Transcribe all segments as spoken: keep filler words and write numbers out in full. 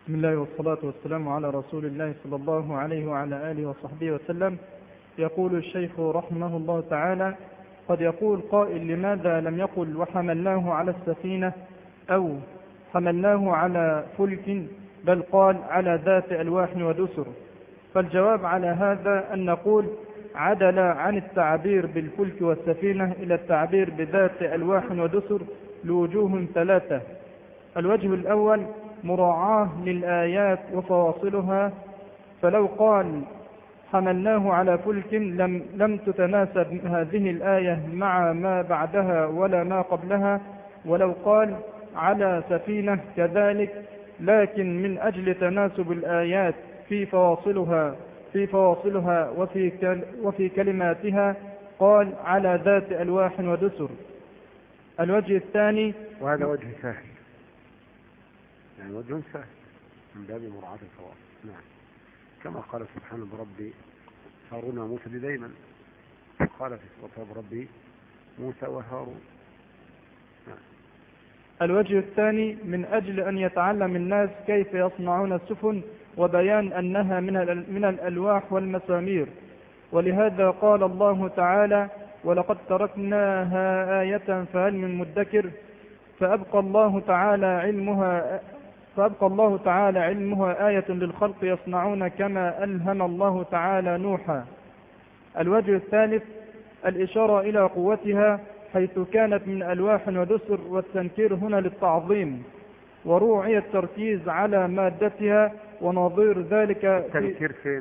بسم الله والصلاة والسلام على رسول الله صلى الله عليه وعلى آله وصحبه وسلم. يقول الشيخ رحمه الله تعالى: قد يقول قائل: لماذا لم يقل وحملناه على السفينة أو حملناه على فلك، بل قال على ذات ألواح ودسر؟ فالجواب على هذا أن نقول: عدل عن التعبير بالفلك والسفينة إلى التعبير بذات ألواح ودسر لوجوه ثلاثة. الوجه الأول مراعاة للآيات وفواصلها، فلو قال حملناه على فلك لم, لم تتناسب هذه الآية مع ما بعدها ولا ما قبلها، ولو قال على سفينة كذلك، لكن من أجل تناسب الآيات في فواصلها في فواصلها وفي, كل وفي كلماتها قال على ذات ألواح ودسر. الوجه الثاني، وهذا وجه سهل، يعني وجه سهل من باب مراعاة الفواصل. نعم، كما قال سبحانه بربي هارون وموسى دايما، قال في سورة بربي موسى وهارون. نعم. الوجه الثاني من أجل أن يتعلم الناس كيف يصنعون السفن وبيان أنها من من الألواح والمسامير، ولهذا قال الله تعالى: ولقد تركناها آية فهل من مدكر. فأبقى الله تعالى علمها فأبقى الله تعالى علمها آية للخلق يصنعون كما ألهم الله تعالى نوحا. الوجه الثالث الإشارة إلى قوتها، حيث كانت من ألواح ودسر، والتنكير هنا للتعظيم، وروعي التركيز على مادتها ونظير ذلك. التنكير فين؟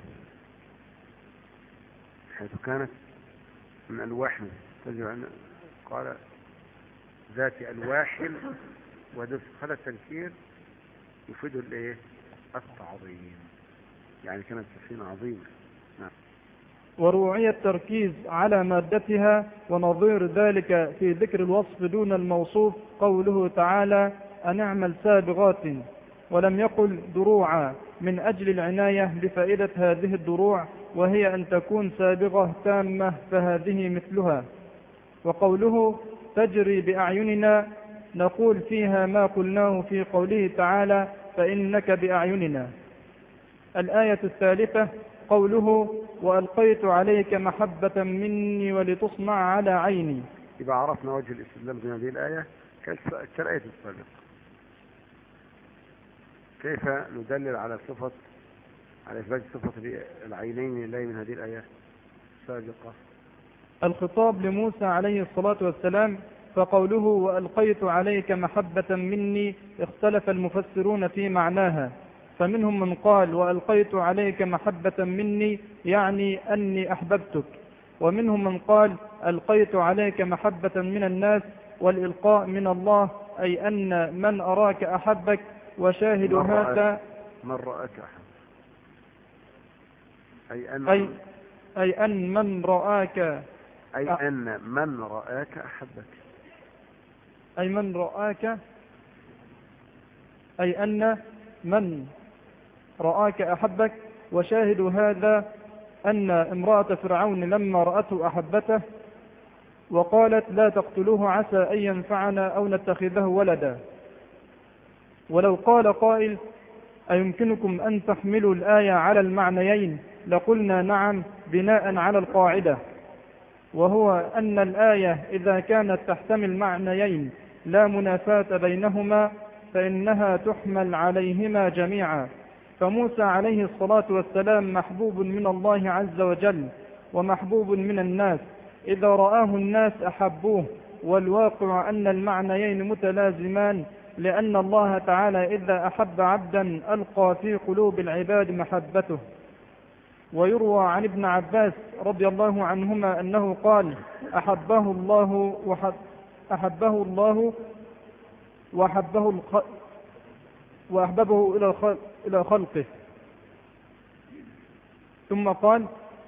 حيث كانت من ألواح، قال ذات ألواح ودسر، هذا التنكير يفيد الايه؟ التعظيم، يعني كانت سفينة عظيمة. نعم. وروعي التركيز على مادتها ونظير ذلك في ذكر الوصف دون الموصوف، قوله تعالى: أن اعمل سابغات، ولم يقل دروعا من أجل العناية بفائدة هذه الدروع، وهي أن تكون سابغة تامة، فهذه مثلها. وقوله تجري بأعيننا، نقول فيها ما قلناه في قوله تعالى: فإنك بأعيننا. الآية الثالثة قوله: وألقيت عليك محبة مني ولتصنع على عيني. إذا عرفنا وجه الاستدلال من هذه الآية كالآية السابقة، كيف ندلل على صفة على إثبات صفة العينين لله من هذه الآية السابقة؟ الخطاب لموسى عليه الصلاة والسلام، فقوله وألقيت عليك محبة مني اختلف المفسرون في معناها، فمنهم من قال وألقيت عليك محبة مني يعني أني أحببتك، ومنهم من قال ألقيت عليك محبة من الناس، والإلقاء من الله، أي أن من أراك أحبك، وشاهد هذا من رأك أحب، أي أن أي, أي أن من رآك أي أن من رآك أحبك أي من رآك أي أن من رآك أحبك. وشاهد هذا أن امرأة فرعون لما رأته أحبته وقالت لا تقتلوه عسى أن ينفعنا أو نتخذه ولدا. ولو قال قائل أيمكنكم أن تحملوا الآية على المعنيين، لقلنا نعم، بناء على القاعدة، وهو أن الآية إذا كانت تحتمل معنيين لا منافاة بينهما فإنها تحمل عليهما جميعا. فموسى عليه الصلاة والسلام محبوب من الله عز وجل ومحبوب من الناس، إذا رآه الناس أحبوه، والواقع أن المعنيين متلازمان، لأن الله تعالى إذا أحب عبدا ألقى في قلوب العباد محبته. ويروى عن ابن عباس رضي الله عنهما أنه قال أحبه الله وحب أحبه الله وأحبه الخ... وأحببه إلى الخ... إلى خلقه. ثم قال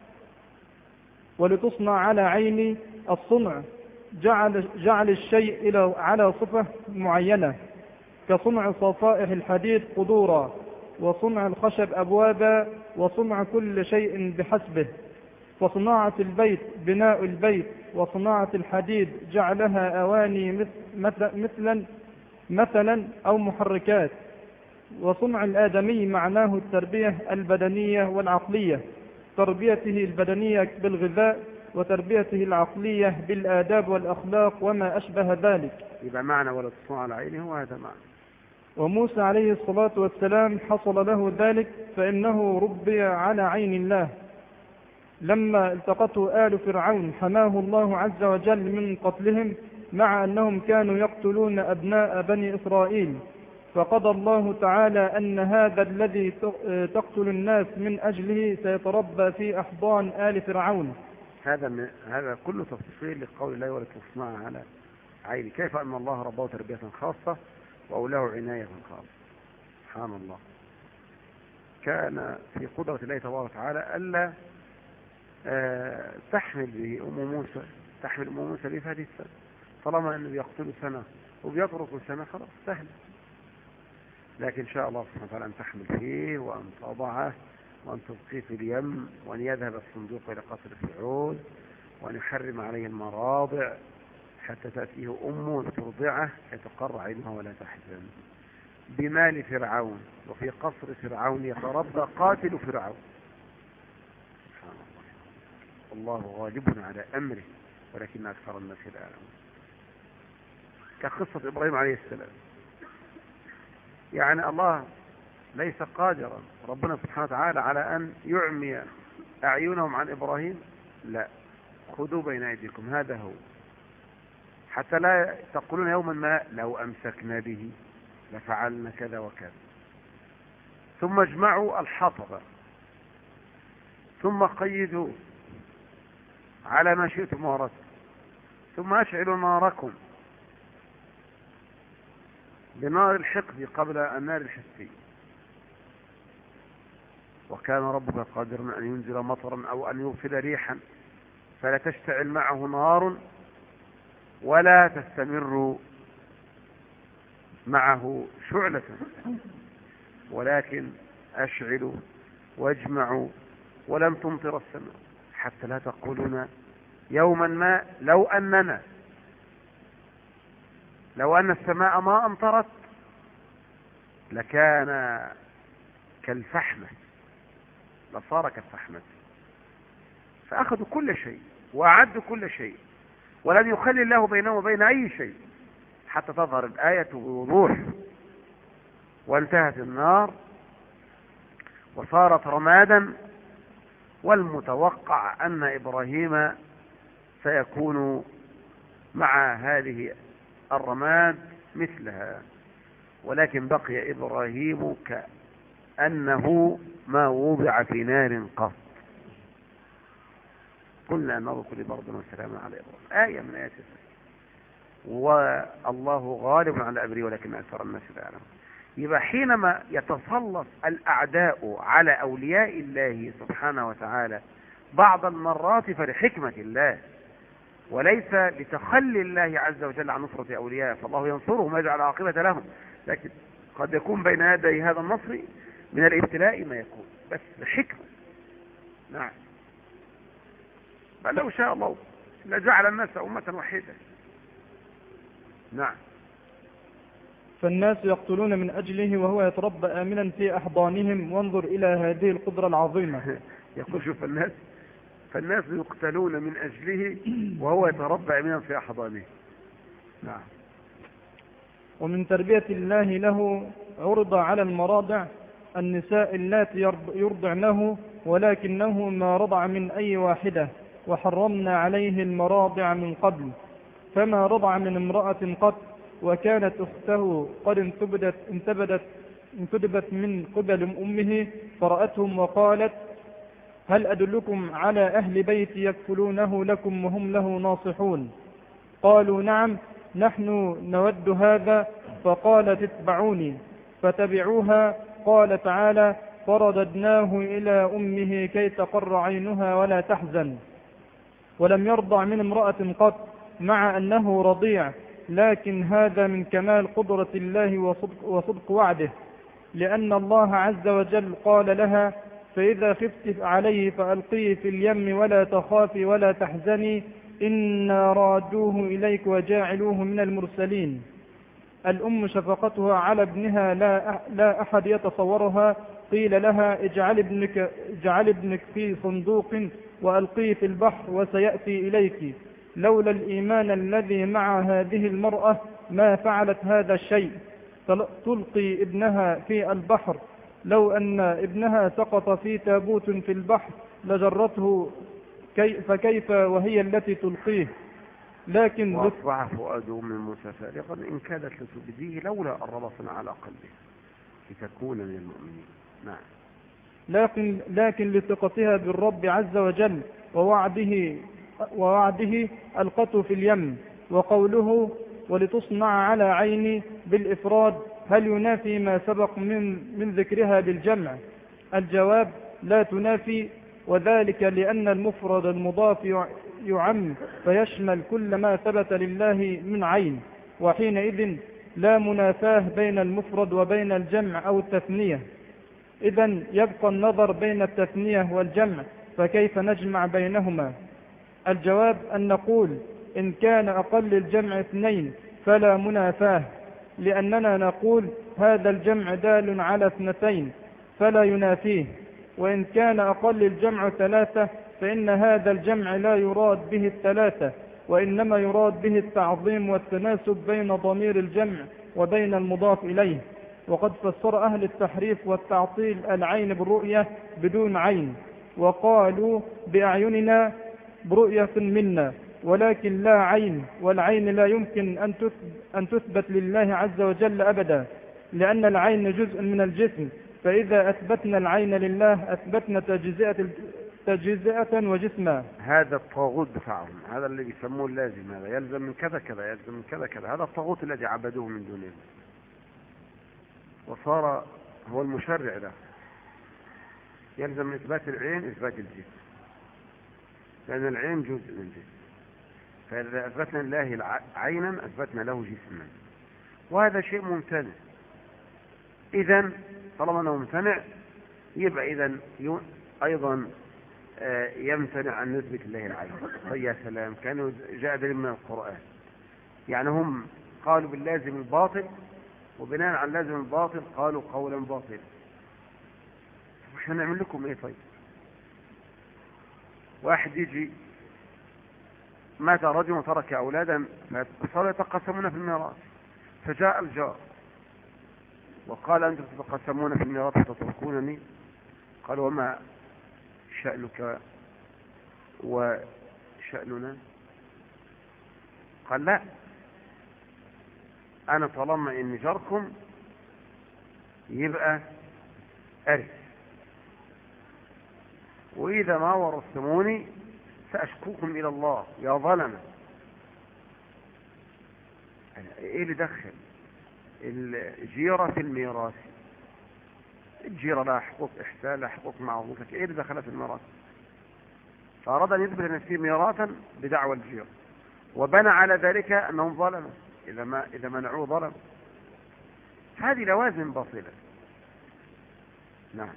ولتصنع على عيني. الصنع جعل, جعل الشيء إلى على صفة معينة، كصنع صفائح الحديد قدورا، وصنع الخشب أبوابا، وصنع كل شيء بحسبه. وصناعة البيت بناء البيت، وصناعة الحديد جعلها أواني مثلا مثلا أو محركات. وصنع الآدمي معناه التربية البدنية والعقلية، تربيته البدنية بالغذاء وتربيته العقلية بالآداب والأخلاق وما أشبه ذلك. يبقى معنى ولا تصنع على عينه هو هذا معنى. وموسى عليه الصلاة والسلام حصل له ذلك فإنه ربي على عين الله. لما التقته آل فرعون حماه الله عز وجل من قتلهم، مع أنهم كانوا يقتلون أبناء بني إسرائيل، فقضى الله تعالى أن هذا الذي تقتل الناس من أجله سيتربى في أحضان آل فرعون. هذا من هذا كله تفصيل لقول الله ولا تصنع على عيني. كيف أن الله رباه تربية خاصة وأولاه عناية خاصة. سبحان الله. كان في قدرة الله تبارك وتعالى ألا أه تحمل به أم موسى تحمل أم موسى به في هذه السنة، طالما أنه يقتل سنة وبيترك سنة خلاص سهل. لكن شاء الله سبحانه وتعالى أن تحمل فيه وأن تضعه وأن تبقيه في اليم وأن يذهب الصندوق إلى قصر فرعون وأن يحرم عليه المراضع حتى تأتيه أمه ترضعه يتقر عينها ولا تحزن. بمال فرعون وفي قصر فرعون يتربى قاتل فرعون. سبحان الله. الله غالب على أمره ولكن أكثر الناس لا يعلمون. كقصة إبراهيم عليه السلام، يعني الله ليس قادرا ربنا سبحانه وتعالى على أن يعمي أعينهم عن إبراهيم، لا، خذوا بين أيديكم هذا هو، حتى لا تقولون يوما ما لو أمسكنا به لفعلنا كذا وكذا. ثم اجمعوا الحطب ثم قيدوا على ما شئتم وردتم ثم اشعلوا ناركم بنار الحقد قبل النار الحسية، وكان ربك قادرا أن ينزل مطرا أو أن يرسل ريحا فلا تشتعل معه نار ولا تستمر معه شعلة، ولكن أشعلوا واجمعوا ولم تمطر السماء حتى لا تقولون يوما ما لو أننا لو أن السماء ما أمطرت لكان كالفحمة لصار كالفحمة. فأخذوا كل شيء وأعدوا كل شيء ولم يخلي الله بينهم وبين أي شيء حتى تظهر الآية بوضوح، وانتهت النار وصارت رمادا، والمتوقع أن إبراهيم سيكون مع هذه الرماد مثلها، ولكن بقي إبراهيم كأنه ما وضع في نار قط. قلنا أنه كل برد وسلام على إبراهيم، آية من آيات الله. والله غالب على أمره ولكن أكثر الناس لا يعلمون. يبقى حينما يتسلط الأعداء على أولياء الله سبحانه وتعالى بعض المرات فلحكمة الله وليس لتخلي الله عز وجل عن نصرة أولياء، فالله ينصرهم ويجعل عاقبة لهم، لكن قد يكون بين يدي هذا النصر من الابتلاء ما يكون بس بحكمة. نعم، بل لو شاء الله لجعل الناس أمة واحدة. نعم. فالناس يقتلون من أجله وهو يتربى آمنا في أحضانهم، وانظر إلى هذه القدرة العظيمة. يقول شوف الناس فالناس يقتلون من أجله وهو يتربى آمنا في أحضانهم. نعم. ومن تربية الله له عرض على المراضع النساء اللاتي يرضعنه ولكنه ما رضع من أي واحدة، وحرمنا عليه المراضع من قبل، فما رضع من امرأة قط، وكانت أخته قد انتبدت, انتبدت, انتبدت من قبل أمه فرأتهم وقالت هل أدلكم على أهل بيت يكفلونه لكم وهم له ناصحون؟ قالوا نعم نحن نود هذا، فقالت اتبعوني فتبعوها. قال تعالى فرددناه إلى أمه كي تقر عينها ولا تحزن. ولم يرضع من امرأة قط مع أنه رضيع، لكن هذا من كمال قدرة الله وصدق, وصدق وعده، لأن الله عز وجل قال لها فإذا خفت عليه فألقيه في اليم ولا تخافي ولا تحزني إنا رادوه إليك وجاعلوه من المرسلين. الأم شفقتها على ابنها لا لا أحد يتصورها. قيل لها اجعل ابنك, اجعل ابنك في صندوق وألقيه في البحر وسيأتي إليك. لولا الإيمان الذي مع هذه المرأة ما فعلت هذا الشيء، تلقي ابنها في البحر. لو أن ابنها سقط في تابوت في البحر لجرته، كي فكيف وهي التي تلقيه؟ لكن وأصبح فؤاد أم موسى فارغا إن كادت لتبديه لولا أن ربطنا على قلبه لتكون من المؤمنين. نعم. لكن, لكن لثقتها بالرب عز وجل ووعده, ووعده ألقته في اليم. وقوله ولتصنع على عيني بالإفراد هل ينافي ما سبق من, من ذكرها بالجمع؟ الجواب لا تنافي، وذلك لأن المفرد المضاف يعم فيشمل كل ما ثبت لله من عين، وحينئذ لا منافاه بين المفرد وبين الجمع أو التثنية. إذن يبقى النظر بين التثنية والجمع، فكيف نجمع بينهما؟ الجواب أن نقول إن كان أقل الجمع اثنين فلا منافاه، لأننا نقول هذا الجمع دال على اثنتين فلا ينافيه. وإن كان أقل الجمع ثلاثة فإن هذا الجمع لا يراد به الثلاثة، وإنما يراد به التعظيم والتناسب بين ضمير الجمع وبين المضاف إليه. وقد فسر أهل التحريف والتعطيل العين بالرؤية بدون عين، وقالوا بأعيننا برؤية منا، ولكن لا عين، والعين لا يمكن أن تثبت لله عز وجل أبدا، لأن العين جزء من الجسم، فإذا أثبتنا العين لله أثبتنا تجزئة تجزئة وجسما. هذا الطاغوت بتاعهم، هذا اللي بيسموه اللازم، هذا يلزم من كذا كذا، يلزم من كذا كذا، هذا الطاغوت الذي عبدوه من دون الله، وصار هو المشرع له. يلزم من إثبات العين إثبات الجسم، لأن العين جزء من الجسم، فإذا أثبتنا لله عينا أثبتنا له جسما، وهذا شيء ممتنع. إذن طالما أنه ممتنع يبقى إذن أيضا يمتنع أن نثبت الله العين. يا سلام، كانوا جاء دليل من القرآن. يعني هم قالوا باللازم الباطل، وبناء على اللازم الباطل قالوا قولا باطلا. مش هنعمل لكم ايه؟ طيب واحد يجي مات رجل وترك أولادا فصاروا يتقسمون في الميراث، فجاء الجار وقال أنتم تتقسمون في الميراث وتتركونني؟ قال وما شأنك وشأننا؟ قال لا، أنا طالما إني جاركم يبقى أرث، وإذا ما ورثتموني سأشكوكم إلى الله يا ظلمة. إيه اللي دخل الجيرة في الميراث؟ الجيرة لها حقوق إحسان، لها حقوق معروفة، إيه اللي دخلها في الميراث؟ فأراد أن يثبت نفسه ميراثا بدعوى الجيرة، وبنى على ذلك أنهم ظلموا، إذا ما إذا منعوه ظلم. هذه لوازم باطلة. نعم.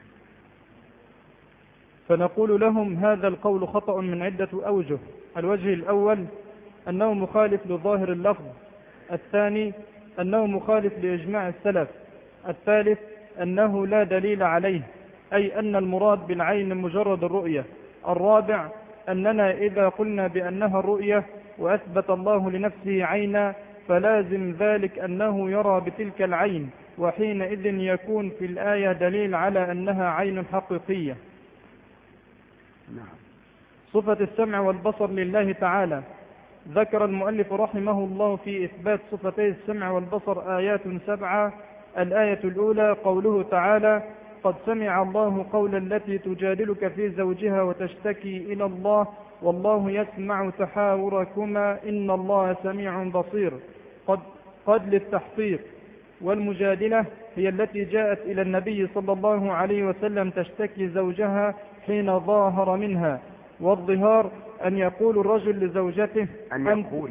فنقول لهم هذا القول خطأ من عدة أوجه. الوجه الأول أنه مخالف لظاهر اللفظ، الثاني أنه مخالف لإجماع السلف، الثالث أنه لا دليل عليه، أي أن المراد بالعين مجرد الرؤية، الرابع أننا إذا قلنا بأنها الرؤية وأثبت الله لنفسه عينا فلازم ذلك أنه يرى بتلك العين، وحينئذ يكون في الآية دليل على أنها عين حقيقية. نعم. صفة السمع والبصر لله تعالى. ذكر المؤلف رحمه الله في إثبات صفتي السمع والبصر آيات سبعة. الآية الأولى قوله تعالى قد سمع الله قول التي تجادلك في زوجها وتشتكي إلى الله والله يسمع تحاوركما إن الله سميع بصير. قد, قد للتحقيق. والمجادلة هي التي جاءت إلى النبي صلى الله عليه وسلم تشتكي زوجها حين ظاهر منها. والظهار أن يقول الرجل لزوجته أن يقول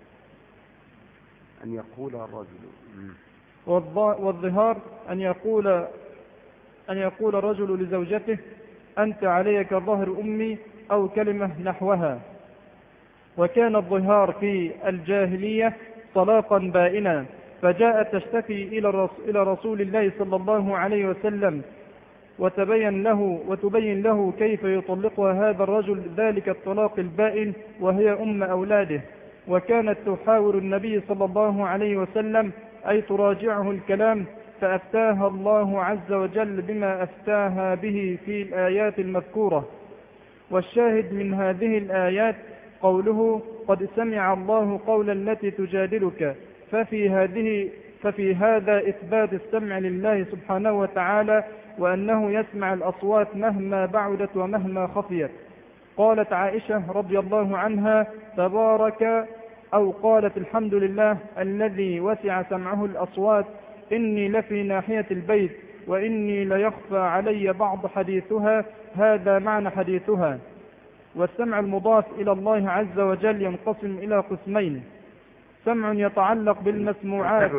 أن يقول الرجل والظهار أن يقول أن يقول الرجل لزوجته أنت علي كظهر أمي أو كلمة نحوها. وكان الظهار في الجاهلية طلاقا بائنا، فجاءت تشتكي إلى رسول الله صلى الله عليه وسلم وتبين له وتبين له كيف يطلقها هذا الرجل ذلك الطلاق البائن وهي أم أولاده. وكانت تحاور النبي صلى الله عليه وسلم أي تراجعه الكلام، فأفتاها الله عز وجل بما أفتاها به في الآيات المذكورة. والشاهد من هذه الآيات قوله قد سمع الله قول التي تجادلك، ففي هذه ففي هذا إثبات السمع لله سبحانه وتعالى، وأنه يسمع الأصوات مهما بعدت ومهما خفيت. قالت عائشة رضي الله عنها تبارك أو قالت الحمد لله الذي وسع سمعه الأصوات، إني لفي ناحية البيت وإني ليخفى علي بعض حديثها، هذا معنى حديثها. والسمع المضاف إلى الله عز وجل ينقسم إلى قسمين: سمع يتعلق بالمسموعات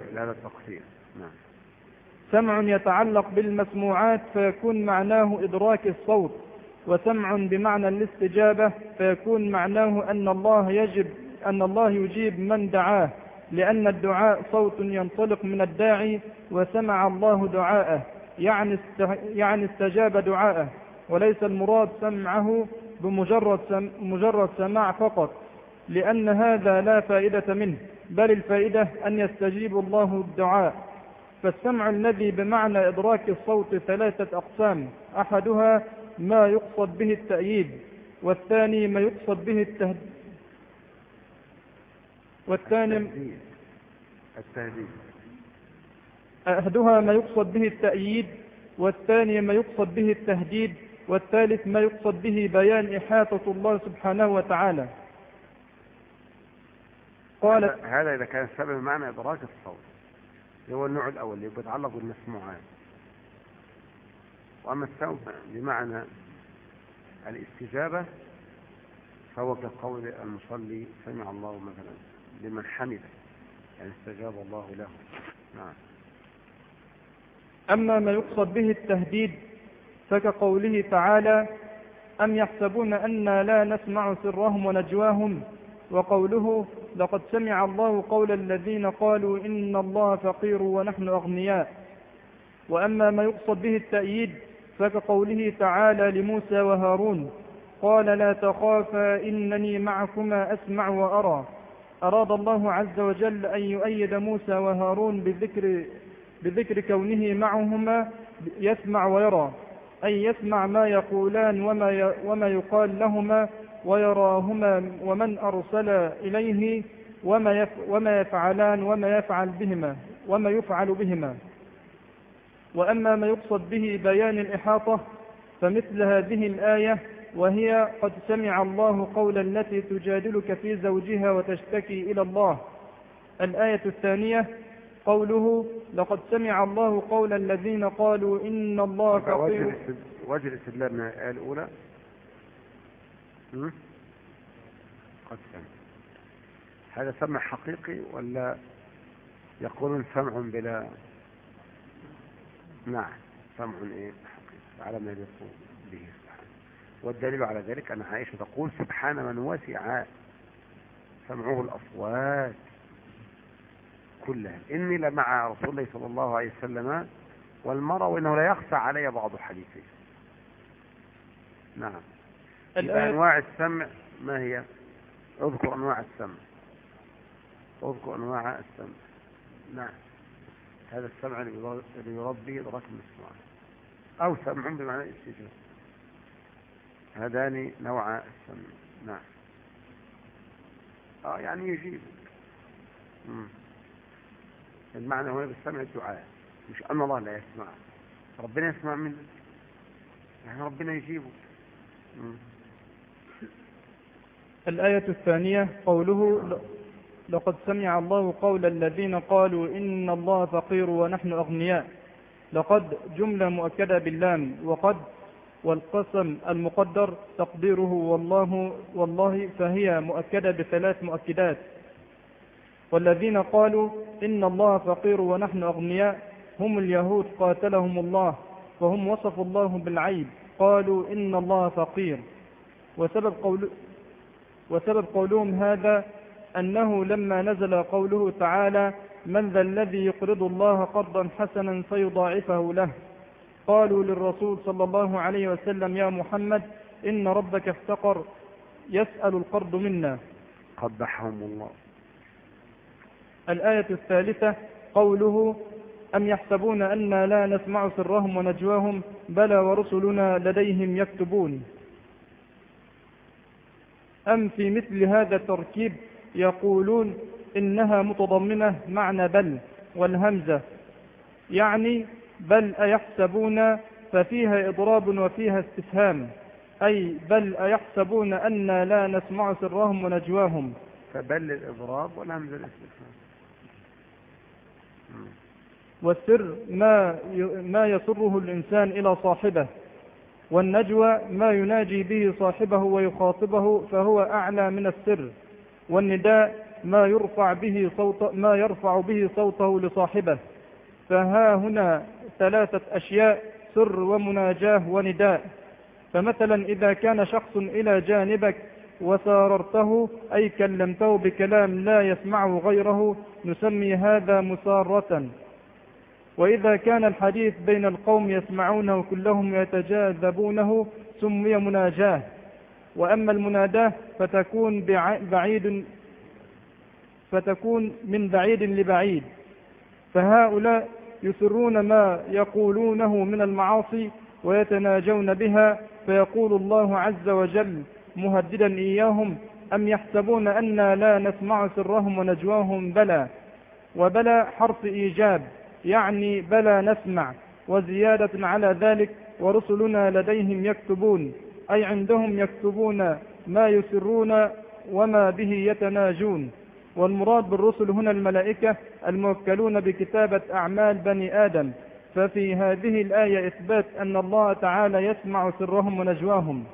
سمع يتعلق بالمسموعات فيكون معناه إدراك الصوت، وسمع بمعنى الاستجابة فيكون معناه أن الله يجب أن الله يجيب من دعاه، لأن الدعاء صوت ينطلق من الداعي، وسمع الله دعاءه يعني يعني استجاب دعاءه، وليس المراد سمعه بمجرد سم مجرد سماع فقط، لأن هذا لا فائدة منه، بل الفائدة أن يستجيب الله الدعاء. فالسمع الذي بمعنى إدراك الصوت ثلاثة أقسام: أحدها ما يقصد به التأييد، والثاني ما يقصد به التهديد والثاني التهديد أحدها ما يقصد به التأييد، والثاني ما يقصد به التهديد، والثالث ما يقصد به بيان إحاطة الله سبحانه وتعالى. قالت هذا إذا كان السبب بمعنى إدراك الصوت، هو النوع الأول اللي بيتعلق بالمسموعات. وأما السبب بمعنى الاستجابة فهو كقول المصلي سمع الله مثلا لمن حمده، يعني استجاب الله له. نعم. أما ما يقصد به التهديد فكقوله تعالى: أم يحسبون أنا لا نسمع سرهم ونجواهم، وقوله: لقد سمع الله قول الذين قالوا إن الله فقير ونحن أغنياء. وأما ما يقصد به التأييد فكقوله تعالى لموسى وهارون: قال لا تخافا إنني معكما أسمع وأرى. أراد الله عز وجل أن يؤيد موسى وهارون بذكر, بذكر كونه معهما يسمع ويرى، أي يسمع ما يقولان وما, وما يقال لهما، ويراهما ومن أرسل إليه وما, وما يفعلان وما يفعل بهما وما يفعل بهما. وأما ما يقصد به بيان الإحاطة فمثل هذه الآية، وهي قد سمع الله قول التي تجادلك في زوجها وتشتكي إلى الله. الآية الثانية قوله: لقد سمع الله قول الذين قالوا إن الله فقير. وجه الاستدلال من الآية الأولى قد سمع، هذا سمع حقيقي ولا يقولون سمع بلا؟ نعم، سمع ايه حقيقي على ما يقول به سبحانه. والدليل على ذلك أن عائشة تقول: سبحان من وسع سمعه الأصوات كلها، إني لمع رسول الله صلى الله عليه وسلم والمرأة وإنه لا يخفى علي بعض حديثه. نعم. أنواع السمع ما هي؟ اذكر أنواع السمع اذكر أنواع السمع. نعم. هذا السمع اللي يراد به إدراك المسموع، أو سمع بمعنى الاستجابة. هذان نوع السمع. نعم. آه يعني يجيب. مم. المعنى هنا بالسمع الدعاء، مش أن الله لا يسمع. ربنا يسمع منه، يعني ربنا يجيبه. مم. الآية الثانية قوله: لقد سمع الله قول الذين قالوا إن الله فقير ونحن أغنياء. لقد جملة مؤكدة باللام، وقد والقسم المقدر تقديره والله والله فهي مؤكدة بثلاث مؤكدات. والذين قالوا إن الله فقير ونحن أغنياء هم اليهود قاتلهم الله، فهم وصفوا الله بالعيب، قالوا إن الله فقير. وسبب, قول وسبب قولهم هذا أنه لما نزل قوله تعالى: من ذا الذي يقرض الله قرضا حسنا فيضاعفه له؟ قالوا للرسول صلى الله عليه وسلم: يا محمد إن ربك افتقر يسأل القرض منا. قبحهم الله. الآية الثالثة قوله: أم يحسبون أنا لا نسمع سرهم ونجواهم بلى ورسلنا لديهم يكتبون. أم في مثل هذا التركيب يقولون إنها متضمنة معنى بل والهمزة، يعني بل أيحسبون ففيها إضراب وفيها استفهام، أي بل أيحسبون أنا لا نسمع سرهم ونجواهم. فبل الإضراب والهمزة الاستفهام. والسر ما ما يسره الإنسان إلى صاحبه، والنجوى ما يناجي به صاحبه ويخاطبه فهو أعلى من السر، والنداء ما يرفع به صوت ما يرفع به صوته لصاحبه. فها هنا ثلاثة أشياء: سر ومناجاه ونداء. فمثلا إذا كان شخص إلى جانبك وساررته أي كلمته بكلام لا يسمعه غيره نسمي هذا مسارة. وإذا كان الحديث بين القوم يسمعونه كلهم يتجاذبونه سمي مناجاه. وأما المناداه فتكون بعيد فتكون من بعيد لبعيد. فهؤلاء يسرون ما يقولونه من المعاصي ويتناجون بها، فيقول الله عز وجل مهددا إياهم: أم يحسبون أنا لا نسمع سرهم ونجواهم بلى. وبلى حرف إيجاب، يعني بلى نسمع، وزيادة على ذلك ورسلنا لديهم يكتبون، أي عندهم يكتبون ما يسرون وما به يتناجون. والمراد بالرسل هنا الملائكة الموكلون بكتابة أعمال بني آدم. ففي هذه الآية إثبات أن الله تعالى يسمع سرهم ونجواهم.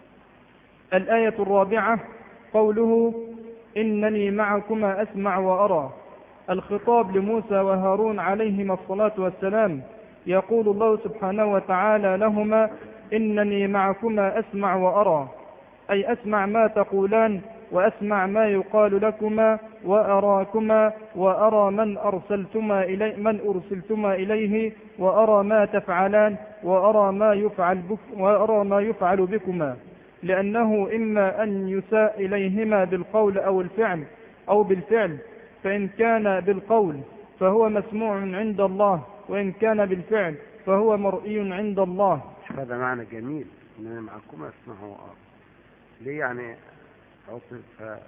الآية الرابعة قوله: إنني معكما أسمع وأرى. الخطاب لموسى وهارون عليهما الصلاة والسلام. يقول الله سبحانه وتعالى لهما: إنني معكما أسمع وأرى، أي أسمع ما تقولان وأسمع ما يقال لكما وأراكما، وأرى من أرسلتما إليه من أرسلتما إليه، وأرى ما تفعلان، وأرى ما يفعل بك وأرى ما يفعل بكما. لأنه إما أن يساء إليهما بالقول أو الفعل أو بالفعل، فإن كان بالقول فهو مسموع عند الله، وإن كان بالفعل فهو مرئي عند الله. هذا معنى جميل، إنني معكما أسمع وأرى. ليه يعني عطف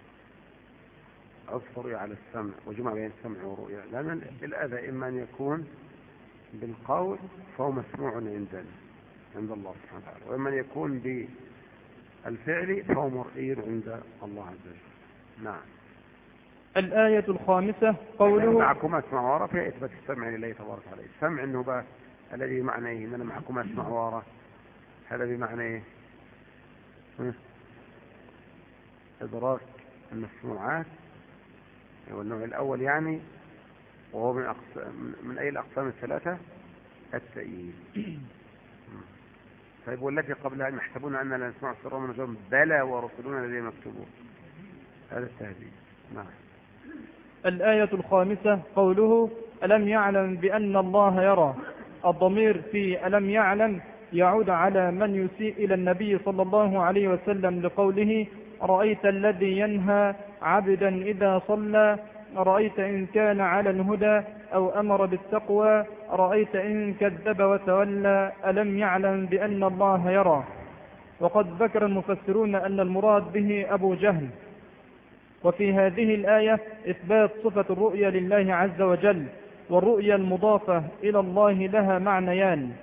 عطف رؤية على السمع وجمع بين السمع والرؤية؟ لأن الأذى إما أن يكون بالقول فهو مسموع عندنا عند الله سبحانه وتعالى، وإما أن يكون بالفعل فهو مرئي عند الله عز وجل. نعم. الآية الخامسة قوله: معكم أسمع وأرى، فيها إثبات السمع لله تبارك وتعالى. السمع إنه بقى الذي بمعنى إيه؟ إن أنا معكم أسمع وأرى، هذا بمعنى إيه؟ إدراك المسموعات، والنوع الأول يعني، وهو من أقسام من أي الأقسام الثلاثة؟ التأييد. طيب والتي قبلها: أن يحسبون أن لا نسمع سرهم ونجواهم بلى ورسلنا لديهم يكتبون، هذا التهديد. نعم. الآية الخامسة قوله: ألم يعلم بأن الله يرى. الضمير في ألم يعلم يعود على من يسيء إلى النبي صلى الله عليه وسلم لقوله: رأيت الذي ينهى عبدا إذا صلى، رأيت إن كان على الهدى أو أمر بالتقوى، رأيت إن كذب وتولى، ألم يعلم بأن الله يرى. وقد ذكر المفسرون أن المراد به أبو جهل. وفي هذه الآية إثبات صفة الرؤية لله عز وجل، والرؤية المضافة إلى الله لها معنيان.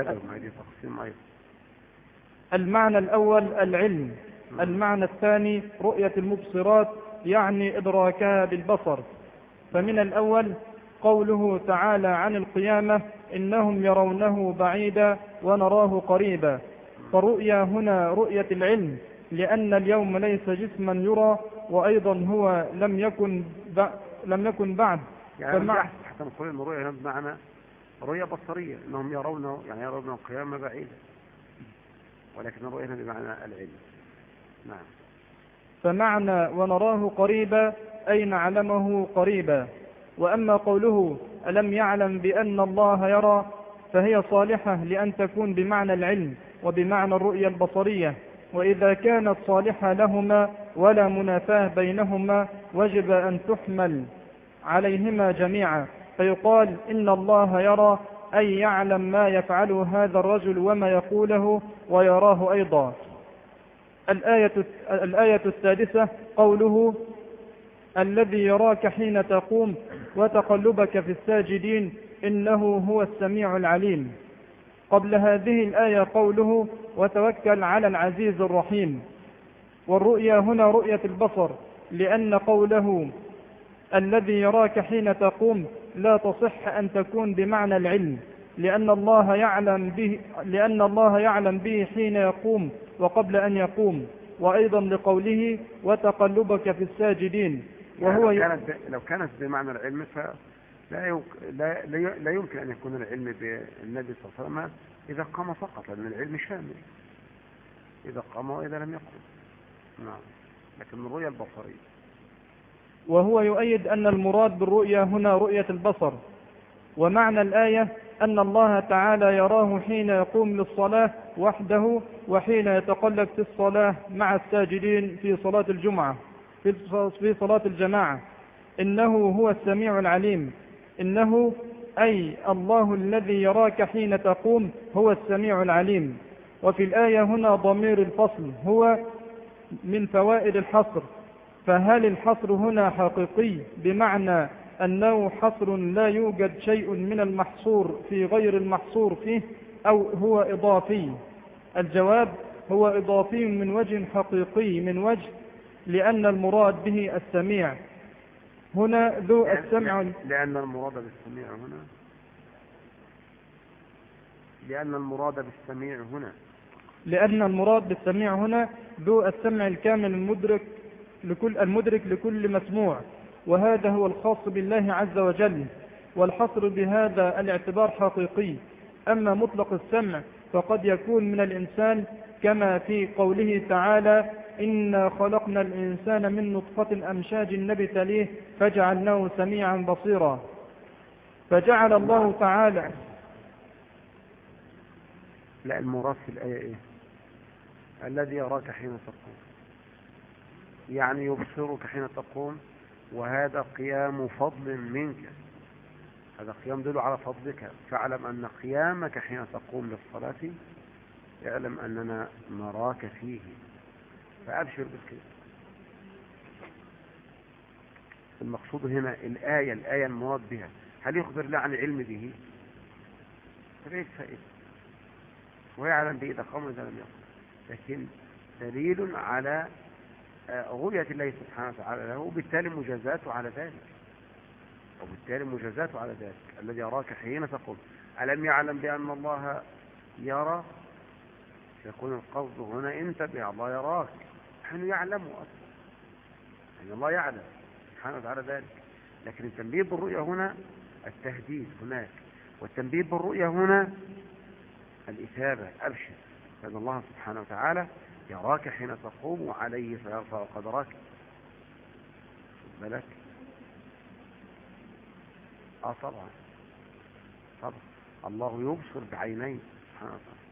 المعنى الأول العلم، المعنى الثاني رؤية المبصرات، يعني إدراكها بالبصر. فمن الأول قوله تعالى عن القيامة: إنهم يرونه بعيدا ونراه قريبا. فالرؤيا هنا رؤية العلم، لأن اليوم ليس جسما يرى، وأيضا هو لم يكن لم يكن بعد. يعني فمع... حتى نقول أن الرؤيا بمعنى رؤية بصرية، إنهم يرونه يعني يرون القيامة بعيدا، ولكن الرؤيا بمعنى العلم. نعم. فمعنى ونراه قريبا أي نعلمه قريبا. وأما قوله ألم يعلم بأن الله يرى فهي صالحة لأن تكون بمعنى العلم وبمعنى الرؤية البصرية، وإذا كانت صالحة لهما ولا منافاة بينهما وجب أن تحمل عليهما جميعا، فيقال إن الله يرى أي يعلم ما يفعله هذا الرجل وما يقوله ويراه أيضا. الآية, الآية السادسة قوله الذي يراك حين تقوم وتقلبك في الساجدين إنه هو السميع العليم. قبل هذه الآية قوله وتوكل على العزيز الرحيم. والرؤيا هنا رؤية البصر، لأن قوله الذي يراك حين تقوم لا تصح أن تكون بمعنى العلم، لأن الله يعلم به, لأن الله يعلم به حين يقوم وقبل أن يقوم. وأيضا لقوله وتقلبك في الساجدين، وهو لو كانت, لو كانت بمعنى العلم فلا يوك... لا... لا يمكن أن يكون العلم بالنبي صلى الله عليه وسلم إذا قام فقط، لأن العلم شامل إذا قام وإذا لم يقم. نعم، لكن الرؤية البصرية. وهو يؤيد أن المراد بالرؤيا هنا رؤية البصر. ومعنى الآية أن الله تعالى يراه حين يقوم للصلاة وحده وحين يتقلب في الصلاة مع الساجدين في صلاة الجمعة في صلاة الجماعة. إنه هو السميع العليم. إنه أي الله الذي يراك حين تقوم هو السميع العليم. وفي الآية هنا ضمير الفصل هو من فوائد الحصر، فهل الحصر هنا حقيقي بمعنى أنه حصر لا يوجد شيء من المحصور في غير المحصور فيه، أو هو إضافي؟ الجواب هو إضافي من وجه حقيقي، من وجه لأن المراد به السميع هنا ذو السمع. لأن المراد بالسميع هنا لأن المراد بالسميع هنا لأن المراد بالسميع هنا ذو السمع الكامل المدرك لكل المدرك لكل مسموع، وهذا هو الخاص بالله عز وجل، والحصر بهذا الاعتبار حقيقي. أما مطلق السمع فقد يكون من الإنسان كما في قوله تعالى إنا خلقنا الإنسان من نطفة أمشاج نبتليه فجعلناه سميعا بصيرا. فجعل الله تعالى لا، المراد في الآية إيه؟ الذي يراك حين تقوم، يعني يبصرك حين تقوم، وهذا قيام فضل منك، هذا قيام دل على فضلك. فاعلم أن قيامك حين تقوم للصلاة اعلم أننا نراك فيه، فأبشر بالخير. المقصود هنا الآية الآية المراد بها هل يخبر الله عن العلم به؟ فليس فائدة، ويعلم به إذا قام وإذا لم يقم، لكن دليل على رؤية الله سبحانه وتعالى له، وبالتالي مجازاته على ذلك وبالتالي مجازاته على ذلك. الذي يراك حين تقوم. ألم يعلم بأن الله يرى؟ يكون القصد هنا انتبه، الله يراك، نحن يعلمه أصلا، يعني الله يعلم سبحانه وتعالى ذلك. لكن التنبيه بالرؤية هنا التهديد هناك، والتنبيه بالرؤية هنا الإثابة، أبشر فإن الله سبحانه وتعالى يراك حين تقوم وعليه فيرفع قدرك. بالك؟ اه طبعا طبعا الله يبصر بعينين سبحانه وتعالى،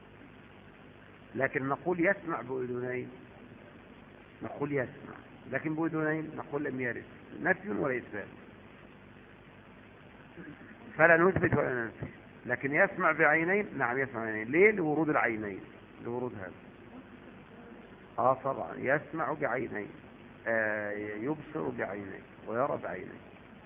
لكن نقول يسمع بأذنين، نقول يسمع، لكن بأذنين نقول لم يرد، نفي ولا إثبات، فلا نثبت ولا ننفي. لكن يسمع بعينين، نعم يسمع بعينين. ليه؟ لورود العينين، لورود هذا. اه طبعا يسمع بعينين، آه يبصر بعينين ويرى بعينين.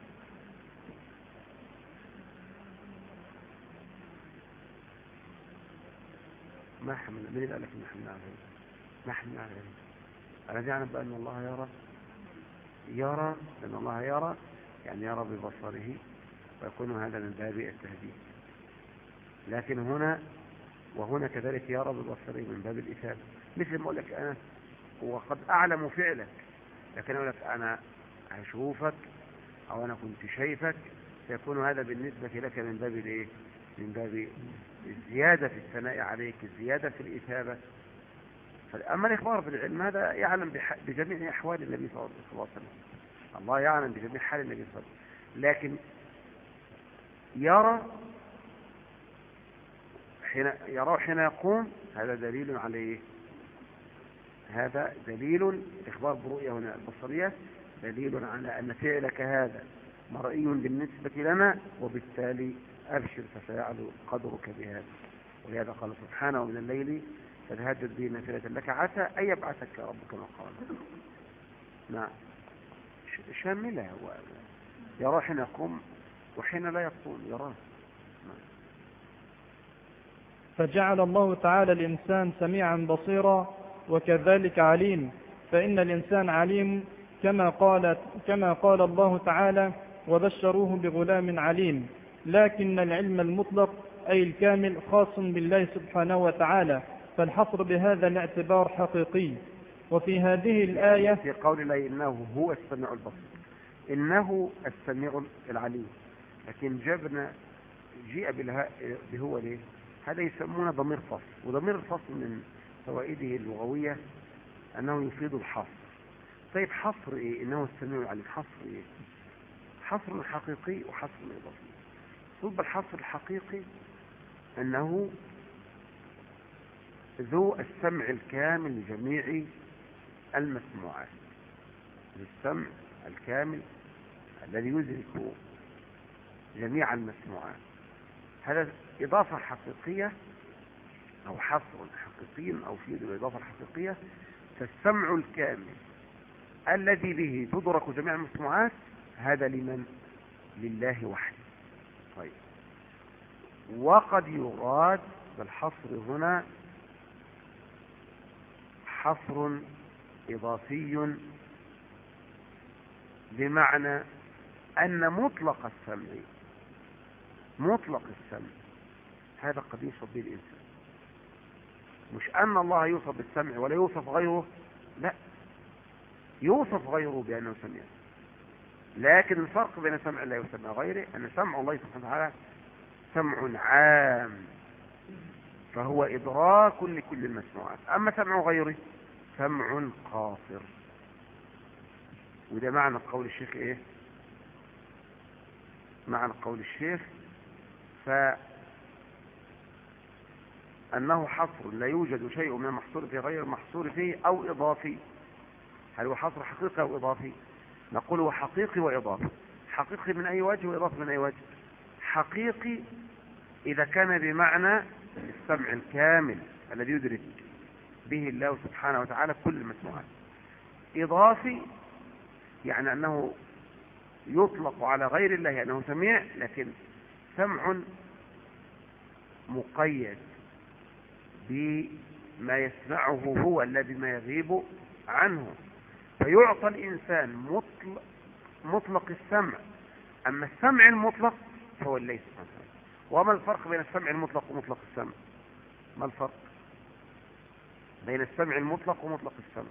ما حمل من اللي قال لك ان احنا نعلم؟ ما احنا نعلم. الذي يعلم بان الله يرى، يرى لان الله يرى يعني يرى ببصره، ويكون هذا من باب التهديد. لكن هنا وهنا كذلك يرى ببصره من باب الإثابة. مثل ما أقول لك أنا وقد أعلم فعلك، لكن أقول لك أنا هشوفك أو أنا كنت شايفك، سيكون هذا بالنسبة لك من باب الإيه؟ من باب الزيادة في الثناء عليك، الزيادة في الإثابة. أما الإخبار بالعلم هذا يعلم بجميع أحوال النبي صلى الله عليه وسلم، الله يعلم بجميع حال النبي صلى الله عليه وسلم. لكن يرى حين يرى حين يقوم، هذا دليل على ايه؟ هذا دليل، إخبار برؤية هنا البصرية دليل على أن فعلك هذا مرئي بالنسبة لنا، وبالتالي أبشر فسيعلو قدرك بهذا. ولهذا قال سبحانه: ومن الليل فتهجد به نافلة لك عسى أن يبعثك ربك مقاما. نعم، شاملة، يرى حين يقوم وحين لا يقوم يراه. فجعل الله تعالى الإنسان سميعا بصيرا وكذلك عليم، فإن الإنسان عليم كما قال, كما قال الله تعالى: وبشروه بغلام عليم. لكن العلم المطلق أي الكامل خاص بالله سبحانه وتعالى، فالحصر بهذا الاعتبار حقيقي. وفي هذه الآية في قول الله إنه هو السميع البصير، إنه السميع العليم، لكن جبنا جيء بهو ليه؟ هذا يسمونه ضمير فصل، وضمير الفصل من فوائده اللغوية أنه يفيد الحصر. طيب حصر إيه؟ إنه السميع العليم، حصر إيه؟ حصر حقيقي وحصر إضافي. صلب الحصر الحقيقي أنه ذو السمع الكامل لجميع المسموعات، السمع الكامل الذي يدرك جميع المسموعات. هذا إضافة حقيقية أو حصر حقيقي أو في الإضافة الحقيقية. فالسمع الكامل الذي به تدرك جميع المسموعات هذا لمن؟ لله وحده. طيب، وقد يراد بالحصر هنا حصر إضافي، بمعنى أن مطلق السمع مطلق السمع هذا قد يوصف به الإنسان، مش أن الله يوصف بالسمع ولا يوصف غيره، لا، يوصف غيره بأنه سميع، لكن الفرق بين سمع الله وسمع غيره أن سمع الله سبحانه وتعالى سمع عام، فهو إدراك لكل المسموعات. أما سمع غيره سمع قاصر. وده معنى قول الشيخ إيه؟ معنى قول الشيخ فأنه حصر لا يوجد شيء من المحصور فيه غير المحصور فيه أو إضافي. هل هو حصر حقيقي أو إضافي؟ نقول هو حقيقي وإضافي. حقيقي من أي وجه وإضافي من أي وجه؟ حقيقي إذا كان بمعنى السمع الكامل الذي يدرك به الله سبحانه وتعالى كل المسموعات. إضافي يعني أنه يطلق على غير الله أنه سميع، لكن سمع مقيد بما يسمعه هو الذي ما يغيب عنه، فيعطى الإنسان مطلق, مطلق السمع. أما السمع المطلق فهو ليس سمع. وما الفرق بين السمع المطلق ومطلق السمع؟ ما الفرق بين السمع المطلق ومطلق السمع؟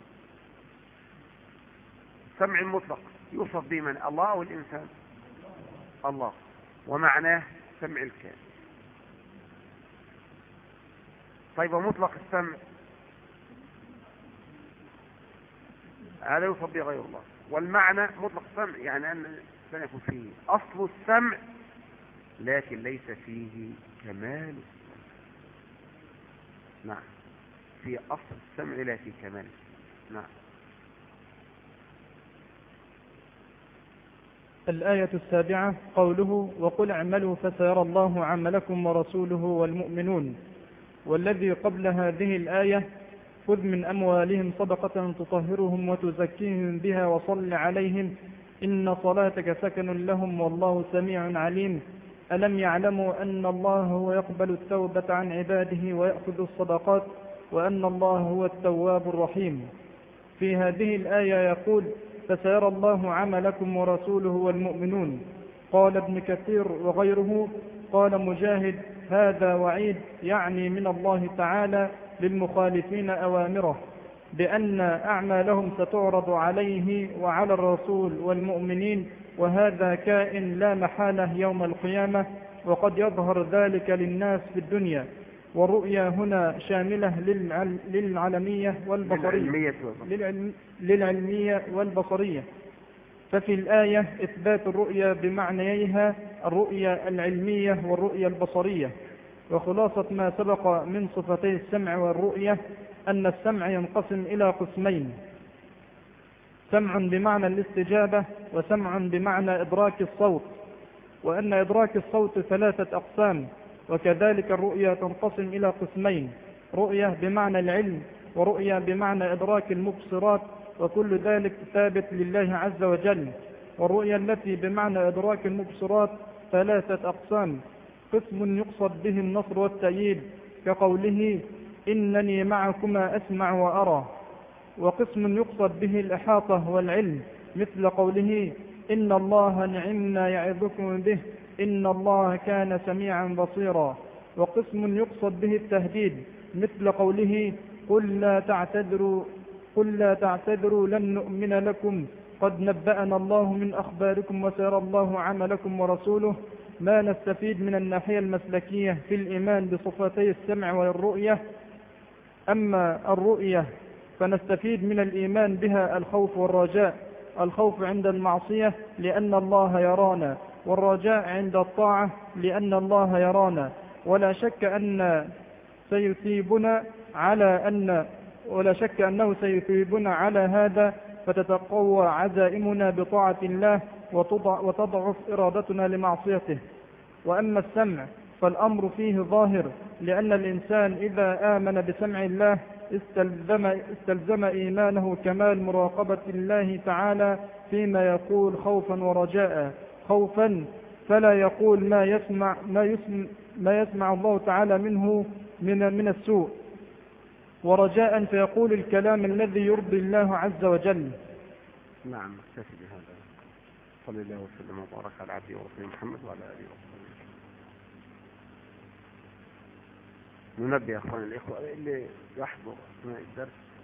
السمع المطلق يوصف به من؟ الله أو الإنسان؟ الله، ومعناه سمع الكامل. طيب ومطلق السمع هذا يوصف به غير الله. والمعنى مطلق السمع يعني أن الإنسان يكون فيه أصل السمع لكن ليس فيه كمال السمع. نعم، في أصل السمع لا في كمال السمع. نعم. الآية السابعة قوله: وقل اعملوا فسيرى الله عملكم ورسوله والمؤمنون. والذي قبل هذه الآية: خذ من أموالهم صدقة تطهرهم وتزكيهم بها وصل عليهم إن صلاتك سكن لهم والله سميع عليم. ألم يعلموا أن الله هو يقبل التوبة عن عباده ويأخذ الصدقات وأن الله هو التواب الرحيم. في هذه الآية يقول: فسيرى الله عملكم ورسوله والمؤمنون. قال ابن كثير وغيره، قال مجاهد: هذا وعيد يعني من الله تعالى للمخالفين أوامره بأن أعمالهم ستعرض عليه وعلى الرسول والمؤمنين، وهذا كائن لا محالة يوم القيامة، وقد يظهر ذلك للناس في الدنيا. والرؤيا هنا شاملة للعلمية والبصرية للعلمية والبصرية ففي الآية إثبات الرؤيا بمعنييها الرؤيا العلمية والرؤيا البصرية. وخلاصة ما سبق من صفتي السمع والرؤية أن السمع ينقسم إلى قسمين: سمع بمعنى الاستجابة، وسمع بمعنى إدراك الصوت، وأن إدراك الصوت ثلاثة أقسام. وكذلك الرؤيا تنقسم إلى قسمين: رؤية بمعنى العلم، ورؤية بمعنى إدراك المبصرات، وكل ذلك ثابت لله عز وجل. والرؤيا التي بمعنى إدراك المبصرات ثلاثة أقسام: قسم يقصد به النصر والتأييد كقوله إنني معكما أسمع وأرى، وقسم يقصد به الإحاطة والعلم مثل قوله إن الله نعمنا يعظكم به إن الله كان سميعا بصيرا، وقسم يقصد به التهديد مثل قوله قل لا تعتذروا قل لا تعتذروا لن نؤمن لكم قد نبأنا الله من أخباركم وسيرى الله عملكم ورسوله. ما نستفيد من الناحية المسلكية في الإيمان بصفتي السمع والرؤية. أما الرؤية فنستفيد من الإيمان بها الخوف والرجاء: الخوف عند المعصية لأن الله يرانا، والرجاء عند الطاعة لأن الله يرانا. ولا شك أن سيثيبنا على أن ولا شك أنه سيثيبنا على هذا، فتتقوى عزائمنا بطاعة الله وتضعف إرادتنا لمعصيته. وأما السمع فالأمر فيه ظاهر، لأن الإنسان إذا آمن بسمع الله استلزم, استلزم إيمانه كمال مراقبة الله تعالى فيما يقول خوفا ورجاء. خوفا فلا يقول ما يسمع, ما يسمع, ما يسمع الله تعالى منه من, من السوء، ورجاء فيقول الكلام الذي يرضي الله عز وجل. نعم، اكتفي بهذا. صلى الله وسلم وبارك على عبده ورسوله محمد وعلى آله وصحبه. ننبه يا أخواني الإخوة اللي يحضر الدرس